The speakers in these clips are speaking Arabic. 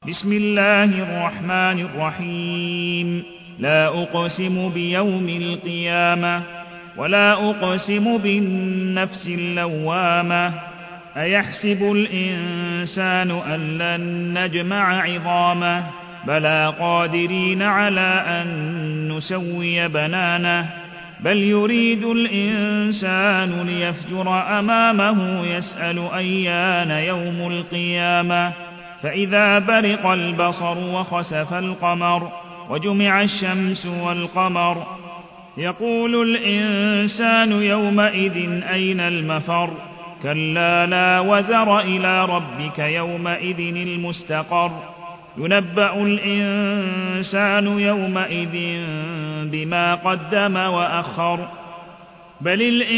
بسم الله الرحمن الرحيم. لا أقسم بيوم القيامة ولا أقسم بالنفس اللوامة. أيحسب الإنسان أن لن نجمع عظامه بلى قادرين على أن نسوي بنانه بل يريد الإنسان ليفجر أمامه يسأل أيان يوم القيامة. فإذا برق البصر وخسف القمر وجمع الشمس والقمر يقول الإنسان يومئذ أين المفر كلا لا وزر إلى ربك يومئذ المستقر. ينبأ الإنسان يومئذ بما قدم وأخر بل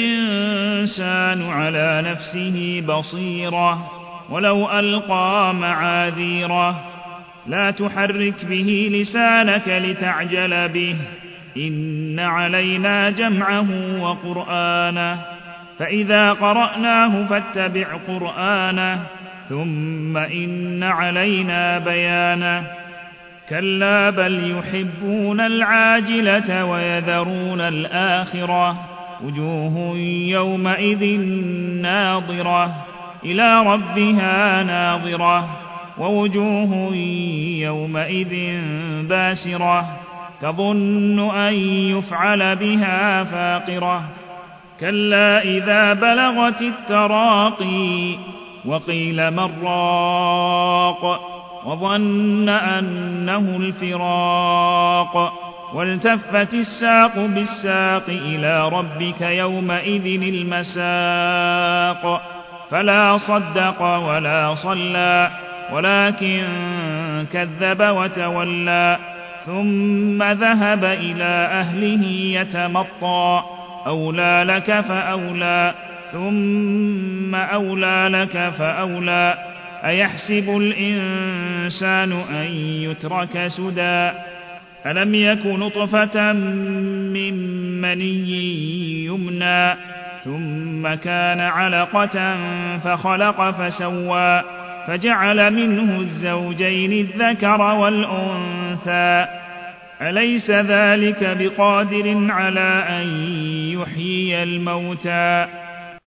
الإنسان على نفسه بصيرة ولو ألقى معاذيره. لا تحرك به لسانك لتعجل به إن علينا جمعه وقرآنه فإذا قرأناه فاتبع قرآنه ثم إن علينا بيانه. كلا بل يحبون العاجلة ويذرون الآخرة وجوه يومئذ ناظرة إلى ربها ناظرة ووجوه يومئذ باسرة تظن أن يفعل بها فاقرة. كلا إذا بلغت التراقي وقيل من راق وظن أنه الفراق والتفت الساق بالساق إلى ربك يومئذ المساق. فلا صدق ولا صلى ولكن كذب وتولى ثم ذهب إلى أهله يتمطى أولى لك فأولى ثم أولى لك فأولى. أيحسب الإنسان أن يترك سدى ألم يك نطفة من مني يمنى ثم كان علقة فخلق فسوى فجعل منه الزوجين الذكر والأنثى. أليس ذلك بقادر على أن يحيي الموتى